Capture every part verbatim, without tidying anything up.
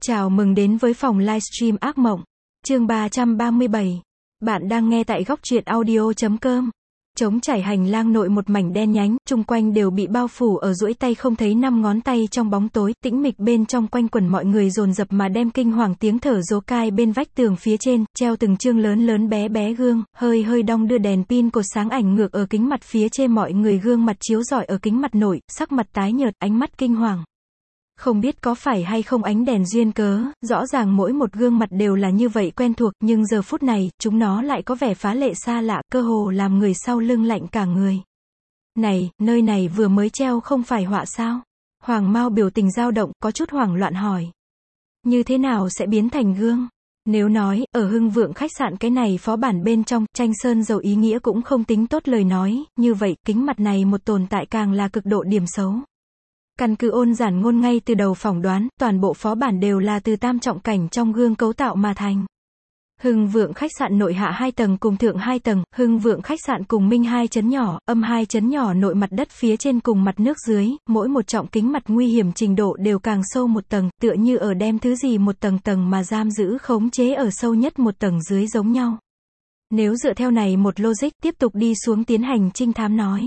Chào mừng đến với phòng livestream ác mộng. Chương ba trăm ba mươi bảy. Bạn đang nghe tại góc truyện audio chấm com. Trống trải hành lang nội một mảnh đen nhánh, chung quanh đều bị bao phủ ở duỗi tay không thấy năm ngón tay trong bóng tối, tĩnh mịch bên trong quanh quẩn mọi người dồn dập mà đem kinh hoàng tiếng thở dố cai bên vách tường phía trên, treo từng chương lớn lớn bé bé gương, hơi hơi đong đưa đèn pin cột sáng ảnh ngược ở kính mặt phía trên mọi người gương mặt chiếu rọi ở kính mặt nội, sắc mặt tái nhợt, ánh mắt kinh hoàng. Không biết có phải hay không ánh đèn duyên cớ, rõ ràng mỗi một gương mặt đều là như vậy quen thuộc, nhưng giờ phút này, chúng nó lại có vẻ phá lệ xa lạ, cơ hồ làm người sau lưng lạnh cả người. Này, nơi này vừa mới treo không phải họa sao? Hoàng Mao biểu tình dao động, có chút hoảng loạn hỏi. Như thế nào sẽ biến thành gương? Nếu nói, ở Hưng Vượng khách sạn cái này phó bản bên trong, tranh sơn dầu ý nghĩa cũng không tính tốt lời nói, như vậy, kính mặt này một tồn tại càng là cực độ điểm xấu. Căn cứ Ôn Giản Ngôn ngay từ đầu phỏng đoán, toàn bộ phó bản đều là từ tam trọng cảnh trong gương cấu tạo mà thành. Hưng Vượng khách sạn nội hạ hai tầng cùng thượng hai tầng, Hưng Vượng khách sạn cùng minh hai chấn nhỏ, âm hai chấn nhỏ nội mặt đất phía trên cùng mặt nước dưới, mỗi một trọng kính mặt nguy hiểm trình độ đều càng sâu một tầng, tựa như ở đem thứ gì một tầng tầng mà giam giữ khống chế ở sâu nhất một tầng dưới giống nhau. Nếu dựa theo này một logic tiếp tục đi xuống tiến hành trinh thám nói.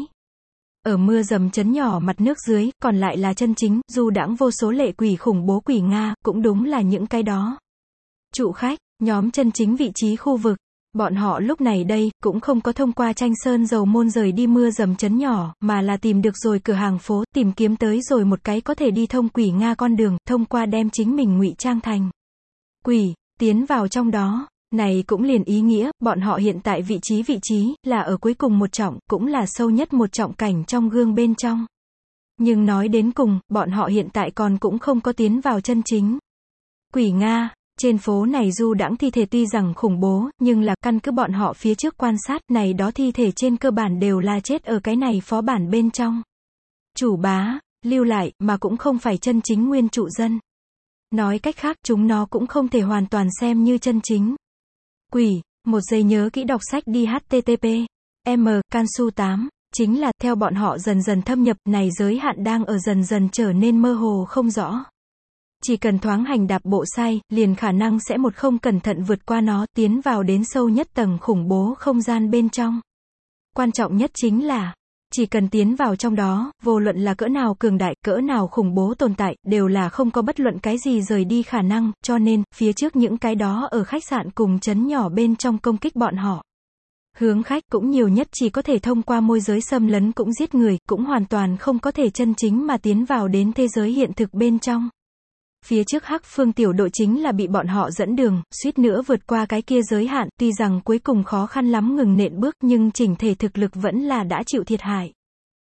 Ở mưa dầm chấn nhỏ mặt nước dưới, còn lại là chân chính, du đãng vô số lệ quỷ khủng bố quỷ Nga, cũng đúng là những cái đó. Trụ khách, nhóm chân chính vị trí khu vực, bọn họ lúc này đây, cũng không có thông qua tranh sơn dầu môn rời đi mưa dầm chấn nhỏ, mà là tìm được rồi cửa hàng phố, tìm kiếm tới rồi một cái có thể đi thông quỷ Nga con đường, thông qua đem chính mình ngụy trang thành quỷ, tiến vào trong đó. Này cũng liền ý nghĩa, bọn họ hiện tại vị trí vị trí, là ở cuối cùng một trọng, cũng là sâu nhất một trọng cảnh trong gương bên trong. Nhưng nói đến cùng, bọn họ hiện tại còn cũng không có tiến vào chân chính. Quỷ Nga, trên phố này du đãng thi thể tuy rằng khủng bố, nhưng là căn cứ bọn họ phía trước quan sát, này đó thi thể trên cơ bản đều là chết ở cái này phó bản bên trong. Chủ bá, lưu lại, mà cũng không phải chân chính nguyên trụ dân. Nói cách khác, chúng nó cũng không thể hoàn toàn xem như chân chính. Quỷ, một giây nhớ kỹ đọc sách đi hát tê tê pê. M, Cansu tám, chính là, theo bọn họ dần dần thâm nhập, này giới hạn đang ở dần dần trở nên mơ hồ không rõ. Chỉ cần thoáng hành đạp bộ sai, liền khả năng sẽ một không cẩn thận vượt qua nó, tiến vào đến sâu nhất tầng khủng bố không gian bên trong. Quan trọng nhất chính là, chỉ cần tiến vào trong đó, vô luận là cỡ nào cường đại, cỡ nào khủng bố tồn tại, đều là không có bất luận cái gì rời đi khả năng, cho nên, phía trước những cái đó ở khách sạn cùng trấn nhỏ bên trong công kích bọn họ. Hướng khách cũng nhiều nhất chỉ có thể thông qua môi giới xâm lấn cũng giết người, cũng hoàn toàn không có thể chân chính mà tiến vào đến thế giới hiện thực bên trong. Phía trước Hắc Phương tiểu đội chính là bị bọn họ dẫn đường, suýt nữa vượt qua cái kia giới hạn, tuy rằng cuối cùng khó khăn lắm ngừng nện bước nhưng chỉnh thể thực lực vẫn là đã chịu thiệt hại.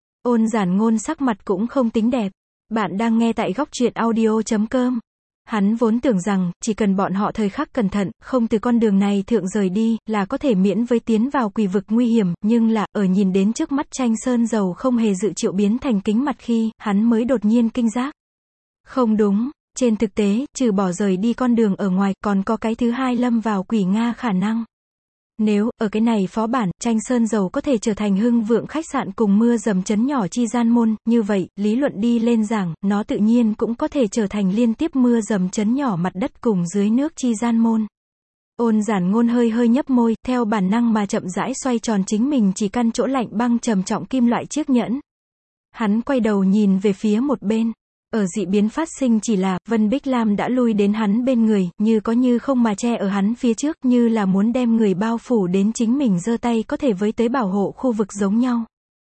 Ôn Giản Ngôn sắc mặt cũng không tính đẹp. Bạn đang nghe tại góc truyện audio chấm com. Hắn vốn tưởng rằng, chỉ cần bọn họ thời khắc cẩn thận, không từ con đường này thượng rời đi, là có thể miễn với tiến vào quỷ vực nguy hiểm, nhưng là, ở nhìn đến trước mắt tranh sơn dầu không hề dự triệu biến thành kính mặt khi, hắn mới đột nhiên kinh giác. Không đúng. Trên thực tế, trừ bỏ rời đi con đường ở ngoài, còn có cái thứ hai lâm vào quỷ Nga khả năng. Nếu, ở cái này phó bản, tranh sơn dầu có thể trở thành Hưng Vượng khách sạn cùng mưa dầm chấn nhỏ chi gian môn, như vậy, lý luận đi lên giảng, nó tự nhiên cũng có thể trở thành liên tiếp mưa dầm chấn nhỏ mặt đất cùng dưới nước chi gian môn. Ôn Giản Ngôn hơi hơi nhấp môi, theo bản năng mà chậm rãi xoay tròn chính mình chỉ căn chỗ lạnh băng trầm trọng kim loại chiếc nhẫn. Hắn quay đầu nhìn về phía một bên. Ở dị biến phát sinh chỉ là, Vân Bích Lam đã lui đến hắn bên người, như có như không mà che ở hắn phía trước, như là muốn đem người bao phủ đến chính mình giơ tay có thể với tới bảo hộ khu vực giống nhau.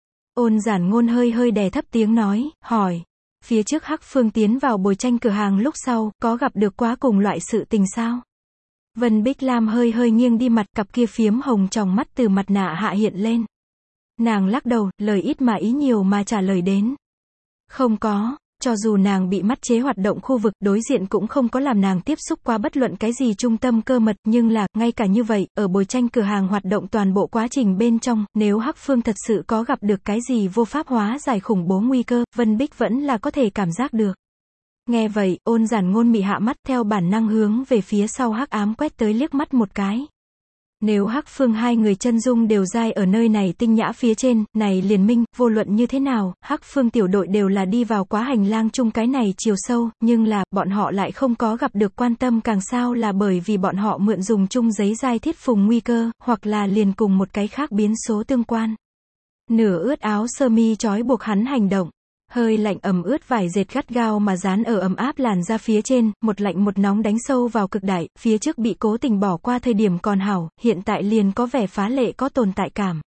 Ôn Giản Ngôn hơi hơi đè thấp tiếng nói, hỏi, phía trước Hắc Phương tiến vào bồi tranh cửa hàng lúc sau, có gặp được quá cùng loại sự tình sao? Vân Bích Lam hơi hơi nghiêng đi mặt, cặp kia phiếm hồng tròng mắt từ mặt nạ hạ hiện lên. Nàng lắc đầu, lời ít mà ý nhiều mà trả lời đến. Không có. Cho dù nàng bị mắt chế hoạt động khu vực, đối diện cũng không có làm nàng tiếp xúc qua bất luận cái gì trung tâm cơ mật, nhưng là, ngay cả như vậy, ở bồi tranh cửa hàng hoạt động toàn bộ quá trình bên trong, nếu Hắc Phương thật sự có gặp được cái gì vô pháp hóa giải khủng bố nguy cơ, Vân Bích vẫn là có thể cảm giác được. Nghe vậy, Ôn Giản Ngôn mị hạ mắt theo bản năng hướng về phía sau hắc ám quét tới liếc mắt một cái. Nếu Hắc Phương hai người chân dung đều dai ở nơi này tinh nhã phía trên, này liền minh, vô luận như thế nào, Hắc Phương tiểu đội đều là đi vào quá hành lang chung cái này chiều sâu, nhưng là, bọn họ lại không có gặp được quan tâm càng sao là bởi vì bọn họ mượn dùng chung giấy dai thiết phùng nguy cơ, hoặc là liền cùng một cái khác biến số tương quan. Nửa ướt áo sơ mi trói buộc hắn hành động. Hơi lạnh ẩm ướt vải dệt gắt gao mà dán ở ấm áp làn da phía trên, một lạnh một nóng đánh sâu vào cực đại, phía trước bị cố tình bỏ qua thời điểm còn hảo, hiện tại liền có vẻ phá lệ có tồn tại cảm.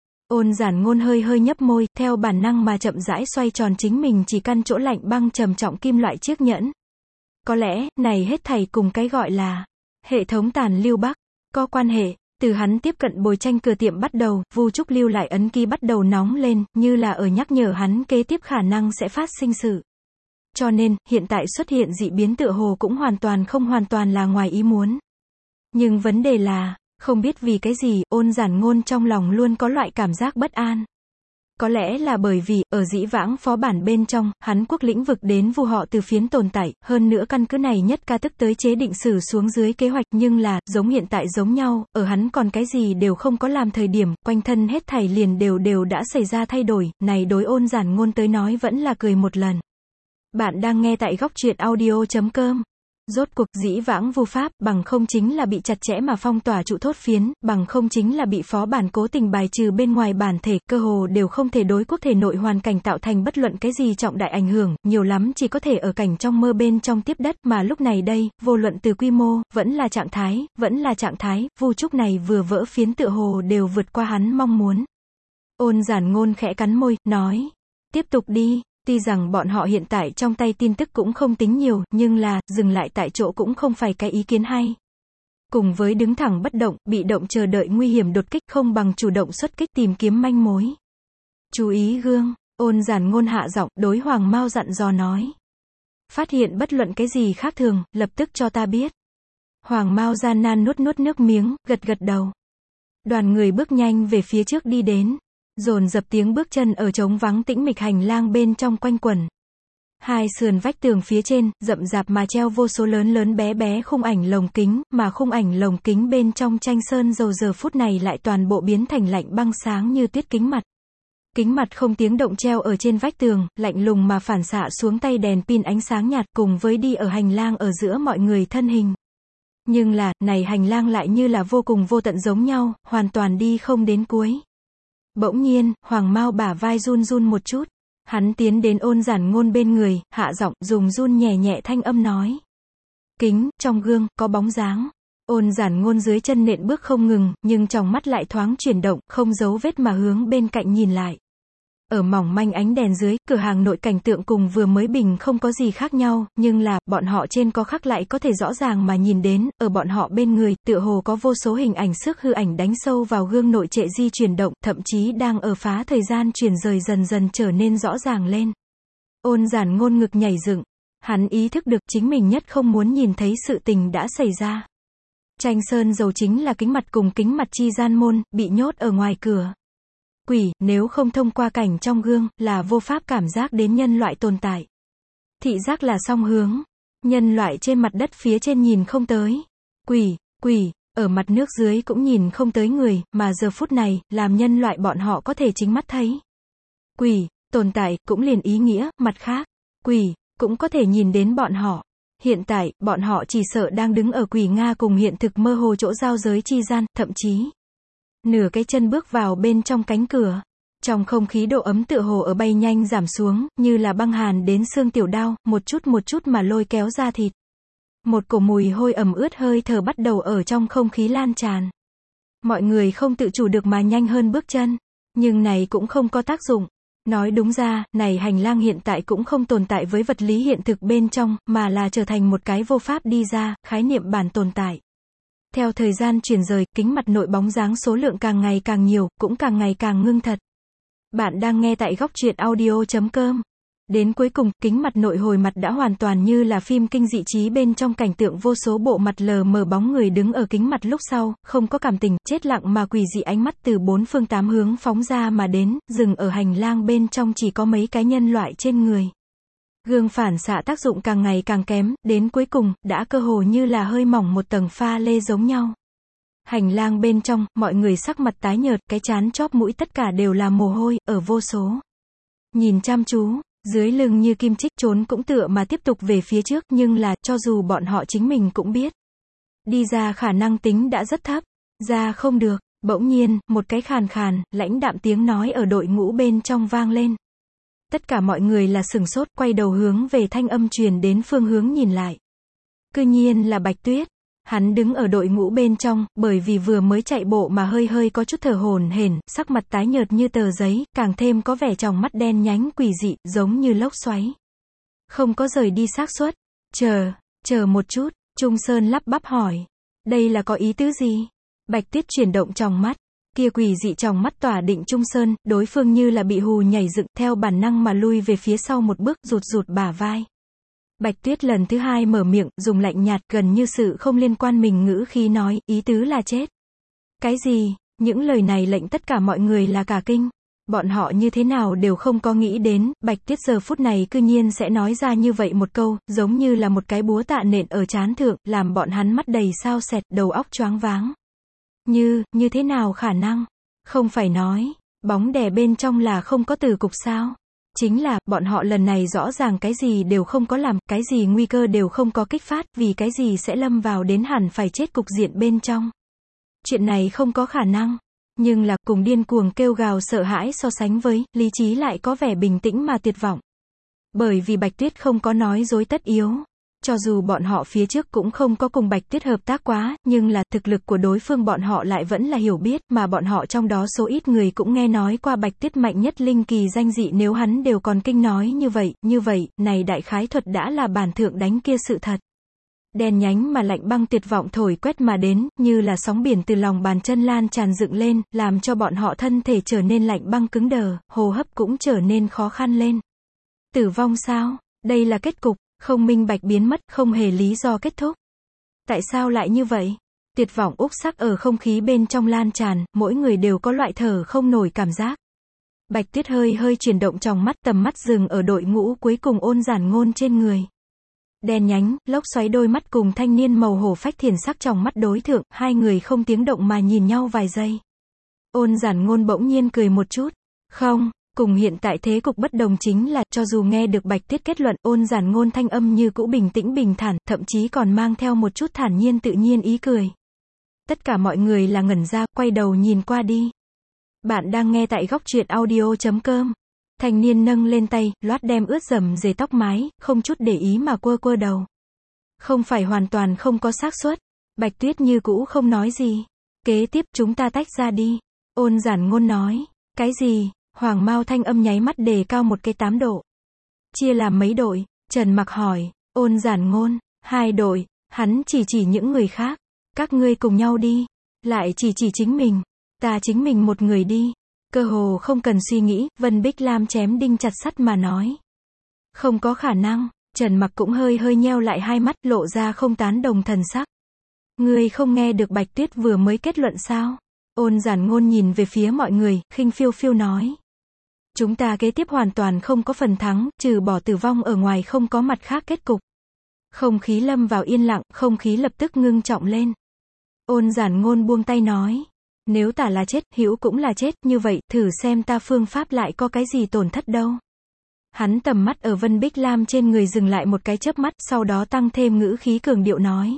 Ôn Giản Ngôn hơi hơi nhấp môi, theo bản năng mà chậm rãi xoay tròn chính mình chỉ căn chỗ lạnh băng trầm trọng kim loại chiếc nhẫn. Có lẽ, này hết thảy cùng cái gọi là hệ thống tàn lưu Bắc có quan hệ. Từ hắn tiếp cận bồi tranh cửa tiệm bắt đầu, Vu Trúc lưu lại ấn ký bắt đầu nóng lên, như là ở nhắc nhở hắn kế tiếp khả năng sẽ phát sinh sự. Cho nên, hiện tại xuất hiện dị biến tựa hồ cũng hoàn toàn không hoàn toàn là ngoài ý muốn. Nhưng vấn đề là, không biết vì cái gì, Ôn Giản Ngôn trong lòng luôn có loại cảm giác bất an. Có lẽ là bởi vì, ở dĩ vãng phó bản bên trong, hắn quốc lĩnh vực đến Vu họ từ phiến tồn tại, hơn nữa căn cứ này nhất ca tức tới chế định xử xuống dưới kế hoạch, nhưng là, giống hiện tại giống nhau, ở hắn còn cái gì đều không có làm thời điểm, quanh thân hết thảy liền đều đều đã xảy ra thay đổi, này đối Ôn Giản Ngôn tới nói vẫn là cười một lần. Bạn đang nghe tại góc truyện audio chấm com. Rốt cuộc, dĩ vãng Vu pháp, bằng không chính là bị chặt chẽ mà phong tỏa trụ thốt phiến, bằng không chính là bị phó bản cố tình bài trừ bên ngoài bản thể, cơ hồ đều không thể đối quốc thể nội hoàn cảnh tạo thành bất luận cái gì trọng đại ảnh hưởng, nhiều lắm chỉ có thể ở cảnh trong mơ bên trong tiếp đất, mà lúc này đây, vô luận từ quy mô, vẫn là trạng thái, vẫn là trạng thái, Vu Trúc này vừa vỡ phiến tựa hồ đều vượt qua hắn mong muốn. Ôn Giản Ngôn khẽ cắn môi, nói, tiếp tục đi. Tuy rằng bọn họ hiện tại trong tay tin tức cũng không tính nhiều, nhưng là, dừng lại tại chỗ cũng không phải cái ý kiến hay. Cùng với đứng thẳng bất động, bị động chờ đợi nguy hiểm đột kích không bằng chủ động xuất kích tìm kiếm manh mối. Chú ý gương, Ôn Giản Ngôn hạ giọng, đối Hoàng Mao dặn dò nói. Phát hiện bất luận cái gì khác thường, lập tức cho ta biết. Hoàng Mao gian nan nuốt nuốt nước miếng, gật gật đầu. Đoàn người bước nhanh về phía trước đi đến. Dồn dập tiếng bước chân ở trống vắng tĩnh mịch hành lang bên trong quanh quẩn. Hai sườn vách tường phía trên, rậm rạp mà treo vô số lớn lớn bé bé khung ảnh lồng kính, mà khung ảnh lồng kính bên trong tranh sơn dầu giờ phút này lại toàn bộ biến thành lạnh băng sáng như tuyết kính mặt. Kính mặt không tiếng động treo ở trên vách tường, lạnh lùng mà phản xạ xuống tay đèn pin ánh sáng nhạt cùng với đi ở hành lang ở giữa mọi người thân hình. Nhưng là, này hành lang lại như là vô cùng vô tận giống nhau, hoàn toàn đi không đến cuối. Bỗng nhiên, Hoàng Mao bả vai run run một chút. Hắn tiến đến Ôn Giản Ngôn bên người, hạ giọng, dùng run nhẹ nhẹ thanh âm nói. Kính, trong gương, có bóng dáng. Ôn Giản Ngôn dưới chân nện bước không ngừng, nhưng trong mắt lại thoáng chuyển động, không giấu vết mà hướng bên cạnh nhìn lại. Ở mỏng manh ánh đèn dưới, cửa hàng nội cảnh tượng cùng vừa mới bình không có gì khác nhau, nhưng là, bọn họ trên có khắc lại có thể rõ ràng mà nhìn đến, ở bọn họ bên người, tựa hồ có vô số hình ảnh xước hư ảnh đánh sâu vào gương nội trệ di chuyển động, thậm chí đang ở phá thời gian chuyển rời dần dần trở nên rõ ràng lên. Ôn Giản Ngôn ngực nhảy dựng, hắn ý thức được chính mình nhất không muốn nhìn thấy sự tình đã xảy ra. Tranh sơn dầu chính là kính mặt cùng kính mặt chi gian môn, bị nhốt ở ngoài cửa. Quỷ, nếu không thông qua cảnh trong gương, là vô pháp cảm giác đến nhân loại tồn tại. Thị giác là song hướng. Nhân loại trên mặt đất phía trên nhìn không tới. Quỷ, quỷ, ở mặt nước dưới cũng nhìn không tới người, mà giờ phút này, làm nhân loại bọn họ có thể chính mắt thấy. Quỷ, tồn tại, cũng liền ý nghĩa, mặt khác. Quỷ, cũng có thể nhìn đến bọn họ. Hiện tại, bọn họ chỉ sợ đang đứng ở quỷ Nga cùng hiện thực mơ hồ chỗ giao giới chi gian, thậm chí nửa cái chân bước vào bên trong cánh cửa. Trong không khí độ ấm tựa hồ ở bay nhanh giảm xuống, như là băng hàn đến xương tiểu đao, một chút một chút mà lôi kéo ra thịt. Một cổ mùi hôi ẩm ướt hơi thở bắt đầu ở trong không khí lan tràn. Mọi người không tự chủ được mà nhanh hơn bước chân. Nhưng này cũng không có tác dụng. Nói đúng ra, này hành lang hiện tại cũng không tồn tại với vật lý hiện thực bên trong, mà là trở thành một cái vô pháp đi ra, khái niệm bản tồn tại. Theo thời gian chuyển rời, kính mặt nội bóng dáng số lượng càng ngày càng nhiều, cũng càng ngày càng ngưng thật. Bạn đang nghe tại góc truyện audio chấm com. Đến cuối cùng, kính mặt nội hồi mặt đã hoàn toàn như là phim kinh dị trí bên trong cảnh tượng vô số bộ mặt lờ mờ bóng người đứng ở kính mặt lúc sau, không có cảm tình, chết lặng mà quỷ dị ánh mắt từ bốn phương tám hướng phóng ra mà đến, dừng ở hành lang bên trong chỉ có mấy cái nhân loại trên người. Gương phản xạ tác dụng càng ngày càng kém, đến cuối cùng, đã cơ hồ như là hơi mỏng một tầng pha lê giống nhau. Hành lang bên trong, mọi người sắc mặt tái nhợt, cái trán chóp mũi tất cả đều là mồ hôi, ở vô số. Nhìn chăm chú, dưới lưng như kim chích trốn cũng tựa mà tiếp tục về phía trước, nhưng là, cho dù bọn họ chính mình cũng biết. Đi ra khả năng tính đã rất thấp, ra không được, bỗng nhiên, một cái khàn khàn, lãnh đạm tiếng nói ở đội ngũ bên trong vang lên. Tất cả mọi người là sửng sốt, quay đầu hướng về thanh âm truyền đến phương hướng nhìn lại. Cư nhiên là Bạch Tuyết. Hắn đứng ở đội ngũ bên trong, bởi vì vừa mới chạy bộ mà hơi hơi có chút thở hổn hển, sắc mặt tái nhợt như tờ giấy, càng thêm có vẻ tròng mắt đen nhánh quỷ dị, giống như lốc xoáy. Không có rời đi xác suất. Chờ, chờ một chút, Trung Sơn lắp bắp hỏi. Đây là có ý tứ gì? Bạch Tuyết chuyển động tròng mắt. Kia quỷ dị tròng mắt tỏa định Trung Sơn, đối phương như là bị hù nhảy dựng, theo bản năng mà lui về phía sau một bước, rụt rụt bả vai. Bạch Tuyết lần thứ hai mở miệng, dùng lạnh nhạt, gần như sự không liên quan mình ngữ khí nói, ý tứ là chết. Cái gì? Những lời này lệnh tất cả mọi người là cả kinh. Bọn họ như thế nào đều không có nghĩ đến, Bạch Tuyết giờ phút này cư nhiên sẽ nói ra như vậy một câu, giống như là một cái búa tạ nện ở trán thượng, làm bọn hắn mắt đầy sao sẹt, đầu óc choáng váng. Như, như thế nào khả năng? Không phải nói, bóng đè bên trong là không có từ cục sao? Chính là, bọn họ lần này rõ ràng cái gì đều không có làm, cái gì nguy cơ đều không có kích phát, vì cái gì sẽ lâm vào đến hẳn phải chết cục diện bên trong. Chuyện này không có khả năng. Nhưng là, cùng điên cuồng kêu gào sợ hãi so sánh với, lý trí lại có vẻ bình tĩnh mà tuyệt vọng. Bởi vì Bạch Tuyết không có nói dối tất yếu. Cho dù bọn họ phía trước cũng không có cùng Bạch Tuyết hợp tác quá, nhưng là, thực lực của đối phương bọn họ lại vẫn là hiểu biết, mà bọn họ trong đó số ít người cũng nghe nói qua Bạch Tuyết mạnh nhất linh kỳ danh dị, nếu hắn đều còn kinh nói như vậy, như vậy, này đại khái thuật đã là bản thượng đánh kia sự thật. Đen nhánh mà lạnh băng tuyệt vọng thổi quét mà đến, như là sóng biển từ lòng bàn chân lan tràn dựng lên, làm cho bọn họ thân thể trở nên lạnh băng cứng đờ, hô hấp cũng trở nên khó khăn lên. Tử vong sao? Đây là kết cục. Không minh bạch biến mất, không hề lý do kết thúc. Tại sao lại như vậy? Tuyệt vọng úc sắc ở không khí bên trong lan tràn, mỗi người đều có loại thở không nổi cảm giác. Bạch Tuyết hơi hơi chuyển động trong mắt, tầm mắt dừng ở đội ngũ cuối cùng Ôn Giản Ngôn trên người. Đen nhánh, lốc xoáy đôi mắt cùng thanh niên màu hổ phách thiền sắc trong mắt đối thượng, hai người không tiếng động mà nhìn nhau vài giây. Ôn Giản Ngôn bỗng nhiên cười một chút. Không. Cùng hiện tại thế cục bất đồng chính là, cho dù nghe được Bạch Tuyết kết luận, Ôn Giản Ngôn thanh âm như cũ bình tĩnh bình thản, thậm chí còn mang theo một chút thản nhiên tự nhiên ý cười. Tất cả mọi người là ngẩn ra, quay đầu nhìn qua đi. Bạn đang nghe tại góc truyện audio chấm com. Thanh niên nâng lên tay, loát đem ướt rầm rề tóc mái, không chút để ý mà quơ quơ đầu. Không phải hoàn toàn không có xác suất. Bạch Tuyết như cũ không nói gì. Kế tiếp chúng ta tách ra đi. Ôn Giản Ngôn nói. Cái gì? Hoàng Mao thanh âm nháy mắt đề cao một cái tám độ. Chia làm mấy đội? Trần Mặc hỏi. Ôn Giản Ngôn. Hai đội. Hắn chỉ chỉ những người khác. Các ngươi cùng nhau đi. Lại chỉ chỉ chính mình. Ta chính mình một người đi. Cơ hồ không cần suy nghĩ, Vân Bích Lam chém đinh chặt sắt mà nói. Không có khả năng. Trần Mặc cũng hơi hơi nheo lại hai mắt, lộ ra không tán đồng thần sắc. Ngươi không nghe được Bạch Tuyết vừa mới kết luận sao? Ôn Giản Ngôn nhìn về phía mọi người, khinh phiêu phiêu nói. Chúng ta kế tiếp hoàn toàn không có phần thắng, trừ bỏ tử vong ở ngoài không có mặt khác kết cục. Không khí lâm vào yên lặng, không khí lập tức ngưng trọng lên. Ôn Giản Ngôn buông tay nói. Nếu ta là chết, Hữu cũng là chết, như vậy, thử xem ta phương pháp lại có cái gì tổn thất đâu. Hắn tầm mắt ở Vân Bích Lam trên người dừng lại một cái chớp mắt, sau đó tăng thêm ngữ khí cường điệu nói.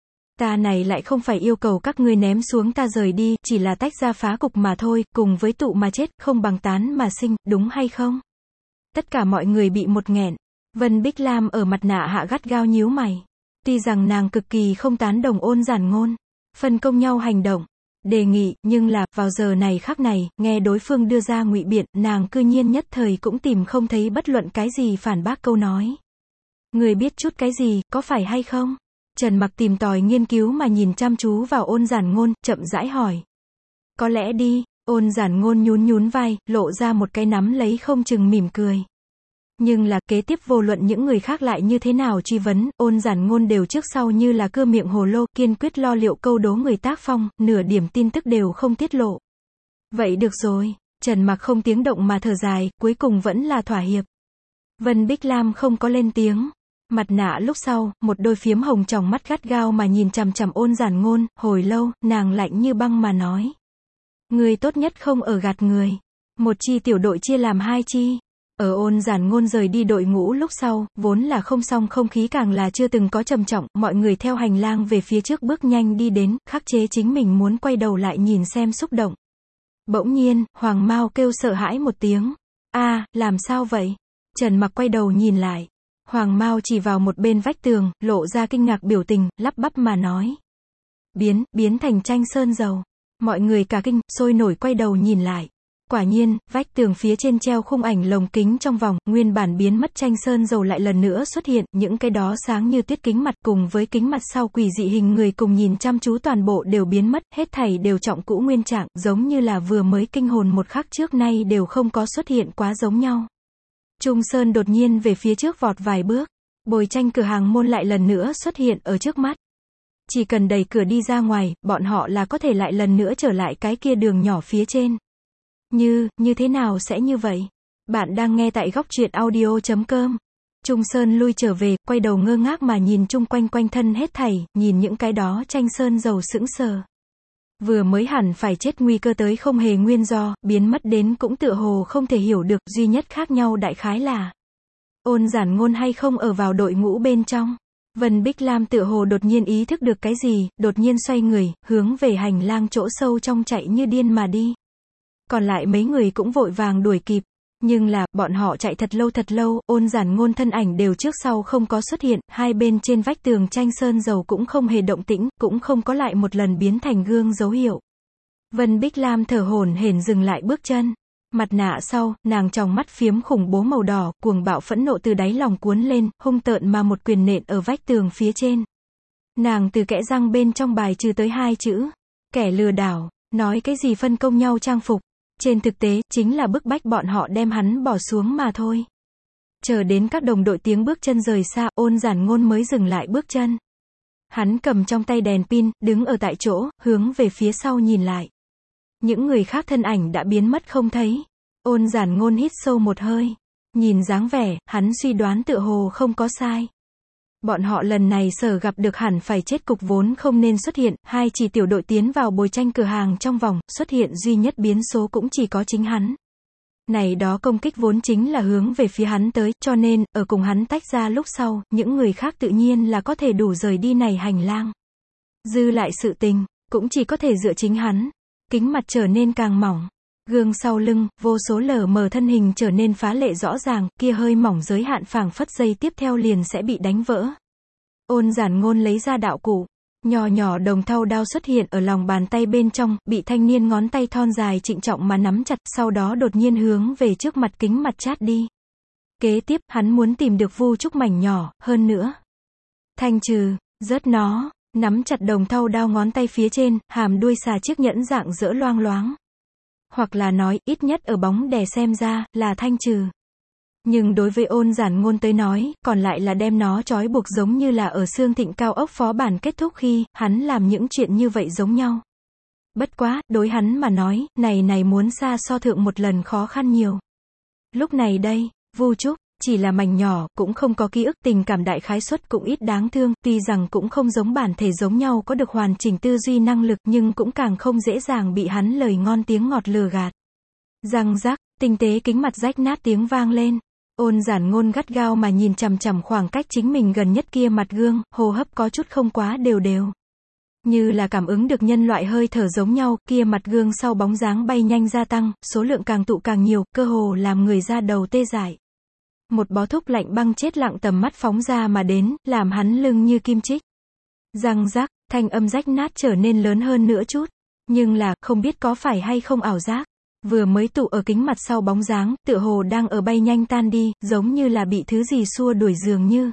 Ta này lại không phải yêu cầu các ngươi ném xuống ta rời đi, chỉ là tách ra phá cục mà thôi, cùng với tụ mà chết, không bằng tán mà sinh, đúng hay không? Tất cả mọi người bị một nghẹn. Vân Bích Lam ở mặt nạ hạ gắt gao nhíu mày. Tuy rằng nàng cực kỳ không tán đồng Ôn Giản Ngôn, phân công nhau hành động, đề nghị, nhưng là, vào giờ này khắc này, nghe đối phương đưa ra ngụy biện, nàng cư nhiên nhất thời cũng tìm không thấy bất luận cái gì phản bác câu nói. Người biết chút cái gì, có phải hay không? Trần Mặc tìm tòi nghiên cứu mà nhìn chăm chú vào Ôn Giản Ngôn, chậm rãi hỏi. Có lẽ đi. Ôn Giản Ngôn nhún nhún vai, lộ ra một cái nắm lấy không chừng mỉm cười. Nhưng là, kế tiếp vô luận những người khác lại như thế nào truy vấn, Ôn Giản Ngôn đều trước sau như là cưa miệng hồ lô, kiên quyết lo liệu câu đố người tác phong, nửa điểm tin tức đều không tiết lộ. Vậy được rồi. Trần Mặc không tiếng động mà thở dài, cuối cùng vẫn là thỏa hiệp. Vân Bích Lam không có lên tiếng. Mặt nạ lúc sau, một đôi phiếm hồng tròng mắt gắt gao mà nhìn chằm chằm Ôn Giản Ngôn, hồi lâu, nàng lạnh như băng mà nói. Ngươi tốt nhất không ở gạt người. Một chi tiểu đội chia làm hai chi. Ở Ôn Giản Ngôn rời đi đội ngũ lúc sau, vốn là không xong không khí càng là chưa từng có trầm trọng, mọi người theo hành lang về phía trước bước nhanh đi đến, khắc chế chính mình muốn quay đầu lại nhìn xem xúc động. Bỗng nhiên, Hoàng Mao kêu sợ hãi một tiếng. A, làm sao vậy? Trần Mặc quay đầu nhìn lại. Hoàng Mao chỉ vào một bên vách tường, lộ ra kinh ngạc biểu tình, lắp bắp mà nói. Biến, biến thành tranh sơn dầu. Mọi người cả kinh, sôi nổi quay đầu nhìn lại. Quả nhiên, vách tường phía trên treo khung ảnh lồng kính trong vòng, nguyên bản biến mất tranh sơn dầu lại lần nữa xuất hiện, những cái đó sáng như tuyết kính mặt cùng với kính mặt sau quỷ dị hình người cùng nhìn chăm chú toàn bộ đều biến mất, hết thảy đều trọng cũ nguyên trạng, giống như là vừa mới kinh hồn một khắc trước nay đều không có xuất hiện quá giống nhau. Trung Sơn đột nhiên về phía trước vọt vài bước, bồi tranh cửa hàng môn lại lần nữa xuất hiện ở trước mắt. Chỉ cần đẩy cửa đi ra ngoài, bọn họ là có thể lại lần nữa trở lại cái kia đường nhỏ phía trên. Như, như thế nào sẽ như vậy? Bạn đang nghe tại góc truyện audio chấm com. Trung Sơn lui trở về, quay đầu ngơ ngác mà nhìn chung quanh quanh thân hết thảy, nhìn những cái đó tranh sơn dầu sững sờ. Vừa mới hẳn phải chết nguy cơ tới không hề nguyên do, biến mất đến cũng tựa hồ không thể hiểu được, duy nhất khác nhau đại khái là Ôn Giản Ngôn hay không ở vào đội ngũ bên trong. Vân Bích Lam tựa hồ đột nhiên ý thức được cái gì, đột nhiên xoay người, hướng về hành lang chỗ sâu trong chạy như điên mà đi. Còn lại mấy người cũng vội vàng đuổi kịp. Nhưng là, bọn họ chạy thật lâu thật lâu, Ôn Giản Ngôn thân ảnh đều trước sau không có xuất hiện, hai bên trên vách tường tranh sơn dầu cũng không hề động tĩnh, cũng không có lại một lần biến thành gương dấu hiệu. Vân Bích Lam thở hổn hển dừng lại bước chân. Mặt nạ sau, nàng tròng mắt phiếm khủng bố màu đỏ, cuồng bạo phẫn nộ từ đáy lòng cuốn lên, hung tợn mà một quyền nện ở vách tường phía trên. Nàng từ kẽ răng bên trong bài trừ tới hai chữ. Kẻ lừa đảo, nói cái gì phân công nhau trang phục. Trên thực tế, chính là bức bách bọn họ đem hắn bỏ xuống mà thôi. Chờ đến các đồng đội tiếng bước chân rời xa, Ôn Giản Ngôn mới dừng lại bước chân. Hắn cầm trong tay đèn pin, đứng ở tại chỗ, hướng về phía sau nhìn lại. Những người khác thân ảnh đã biến mất không thấy. Ôn Giản Ngôn hít sâu một hơi. Nhìn dáng vẻ, hắn suy đoán tựa hồ không có sai. Bọn họ lần này sở gặp được hẳn phải chết cục vốn không nên xuất hiện, hai chỉ tiểu đội tiến vào bồi tranh cửa hàng trong vòng, xuất hiện duy nhất biến số cũng chỉ có chính hắn. Này đó công kích vốn chính là hướng về phía hắn tới, cho nên, ở cùng hắn tách ra lúc sau, những người khác tự nhiên là có thể đủ rời đi này hành lang. Dư lại sự tình, cũng chỉ có thể dựa chính hắn. Kính mặt trở nên càng mỏng. Gương sau lưng, vô số lờ mờ thân hình trở nên phá lệ rõ ràng, kia hơi mỏng giới hạn phảng phất giây tiếp theo liền sẽ bị đánh vỡ. Ôn Giản Ngôn lấy ra đạo cụ. Nhỏ nhỏ đồng thau đao xuất hiện ở lòng bàn tay bên trong, bị thanh niên ngón tay thon dài trịnh trọng mà nắm chặt, sau đó đột nhiên hướng về trước mặt kính mặt chát đi. Kế tiếp, hắn muốn tìm được Vu Trúc mảnh nhỏ, hơn nữa. Thanh trừ, rớt nó, nắm chặt đồng thau đao ngón tay phía trên, hàm đuôi xà chiếc nhẫn dạng dỡ loang loáng. Hoặc là nói, ít nhất ở bóng đè xem ra, là thanh trừ. Nhưng đối với Ôn Giản Ngôn tới nói, còn lại là đem nó trói buộc giống như là ở Sương Thịnh cao ốc phó bản kết thúc khi, hắn làm những chuyện như vậy giống nhau. Bất quá, đối hắn mà nói, này này muốn xa so thượng một lần khó khăn nhiều. Lúc này đây, Vu Trúc, chỉ là mảnh nhỏ, cũng không có ký ức, tình cảm đại khái suất cũng ít đáng thương, tuy rằng cũng không giống bản thể giống nhau có được hoàn chỉnh tư duy năng lực, nhưng cũng càng không dễ dàng bị hắn lời ngon tiếng ngọt lừa gạt. Răng rắc, tinh tế kính mặt rách nát tiếng vang lên. Ôn Giản Ngôn gắt gao mà nhìn chằm chằm khoảng cách chính mình gần nhất kia mặt gương, hô hấp có chút không quá đều đều. Như là cảm ứng được nhân loại hơi thở giống nhau, kia mặt gương sau bóng dáng bay nhanh gia tăng, số lượng càng tụ càng nhiều, cơ hồ làm người ra đầu tê dại. Một bó thuốc lạnh băng chết lặng tầm mắt phóng ra mà đến, làm hắn lưng như kim chích. Răng rắc, thanh âm rách nát trở nên lớn hơn nữa chút. Nhưng là, không biết có phải hay không ảo giác. Vừa mới tụ ở kính mặt sau bóng dáng, tựa hồ đang ở bay nhanh tan đi, giống như là bị thứ gì xua đuổi dường như.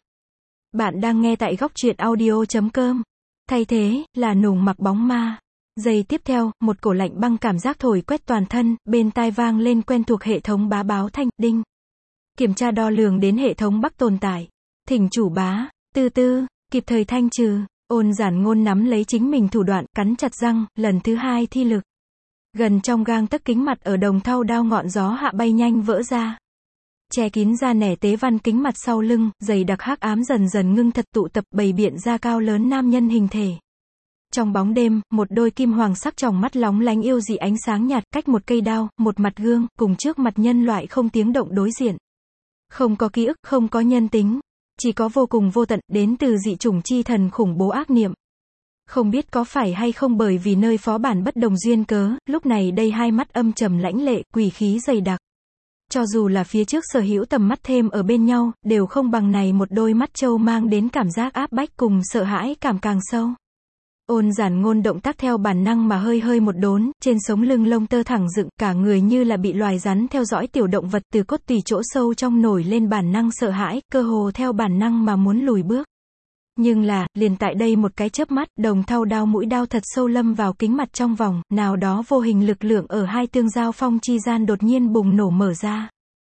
Bạn đang nghe tại góc truyện audio chấm com. Thay thế, là nùng mặc bóng ma. Giây tiếp theo, một cổ lạnh băng cảm giác thổi quét toàn thân, bên tai vang lên quen thuộc hệ thống bá báo thanh, đinh. Kiểm tra đo lường đến hệ thống Bắc tồn tại. Thỉnh chủ bá, tư tư, kịp thời thanh trừ. Ôn Giản Ngôn nắm lấy chính mình thủ đoạn, cắn chặt răng, lần thứ hai thi lực. Gần trong gang tấc kính mặt ở đồng thau đao ngọn gió hạ bay nhanh vỡ ra. che kín da nẻ tế văn kính mặt sau lưng, dày đặc hắc ám dần dần ngưng thật tụ tập bày biện ra cao lớn nam nhân hình thể. Trong bóng đêm, một đôi kim hoàng sắc tròng mắt lóng lánh yêu dị ánh sáng nhạt, cách một cây đao, một mặt gương, cùng trước mặt nhân loại không tiếng động đối diện. Không có ký ức, không có nhân tính, chỉ có vô cùng vô tận, đến từ dị chủng chi thần khủng bố ác niệm. Không biết có phải hay không bởi vì nơi phó bản bất đồng duyên cớ, lúc này đây hai mắt âm trầm lãnh lệ, quỷ khí dày đặc. Cho dù là phía trước sở hữu tầm mắt thêm ở bên nhau, đều không bằng này một đôi mắt trâu mang đến cảm giác áp bách cùng sợ hãi cảm càng sâu. Ôn Giản Ngôn động tác theo bản năng mà hơi hơi một đốn, trên sống lưng lông tơ thẳng dựng, cả người như là bị loài rắn theo dõi tiểu động vật, từ cốt tủy chỗ sâu trong nổi lên bản năng sợ hãi, cơ hồ theo bản năng mà muốn lùi bước. Nhưng là, liền tại đây một cái chớp mắt, đồng thau đao mũi đao thật sâu lâm vào kính mặt trong vòng, nào đó vô hình lực lượng ở hai tương giao phong chi gian đột nhiên bùng nổ mở ra.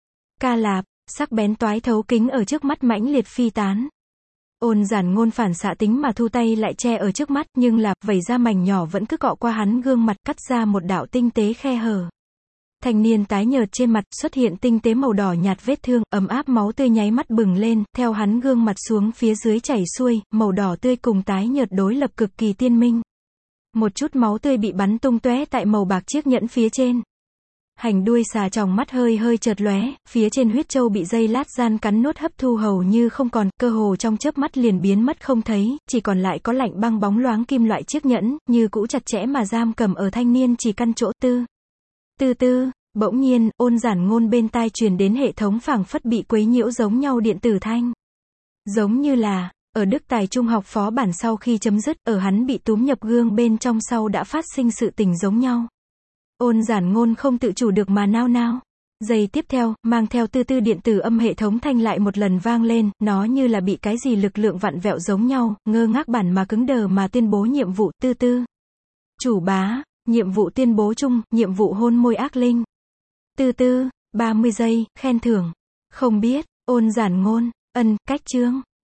Ca lạp, sắc bén toái thấu kính ở trước mắt mãnh liệt phi tán. Ôn Giản Ngôn phản xạ tính mà thu tay lại che ở trước mắt, nhưng là, vẩy ra mảnh nhỏ vẫn cứ cọ qua hắn gương mặt, cắt ra một đạo tinh tế khe hở. Thanh niên tái nhợt trên mặt, xuất hiện tinh tế màu đỏ nhạt vết thương, ấm áp máu tươi nháy mắt bừng lên, theo hắn gương mặt xuống phía dưới chảy xuôi, màu đỏ tươi cùng tái nhợt đối lập cực kỳ tiên minh. Một chút máu tươi bị bắn tung tóe tại màu bạc chiếc nhẫn phía trên. Hành đuôi xà tròng mắt hơi hơi chợt lóe, phía trên huyết châu bị dây lát gian cắn nuốt hấp thu hầu như không còn, cơ hồ trong chớp mắt liền biến mất không thấy, chỉ còn lại có lạnh băng bóng loáng kim loại chiếc nhẫn, như cũ chặt chẽ mà giam cầm ở thanh niên chỉ căn chỗ tư. Tư tư, bỗng nhiên, Ôn Giản Ngôn bên tai truyền đến hệ thống phảng phất bị quấy nhiễu giống nhau điện tử thanh. Giống như là, ở Đức Tài Trung học phó bản sau khi chấm dứt, ở hắn bị túm nhập gương bên trong sau đã phát sinh sự tình giống nhau. Ôn Giản Ngôn không tự chủ được mà nao nao. Giây tiếp theo, mang theo tư tư điện tử âm hệ thống thanh lại một lần vang lên, nó như là bị cái gì lực lượng vặn vẹo giống nhau, ngơ ngác bản mà cứng đờ mà tuyên bố nhiệm vụ, tư tư. Chủ bá, nhiệm vụ tuyên bố chung, nhiệm vụ hôn môi ác linh. Tư tư, ba mươi giây, khen thưởng. Không biết, Ôn Giản Ngôn, ân, cách chương.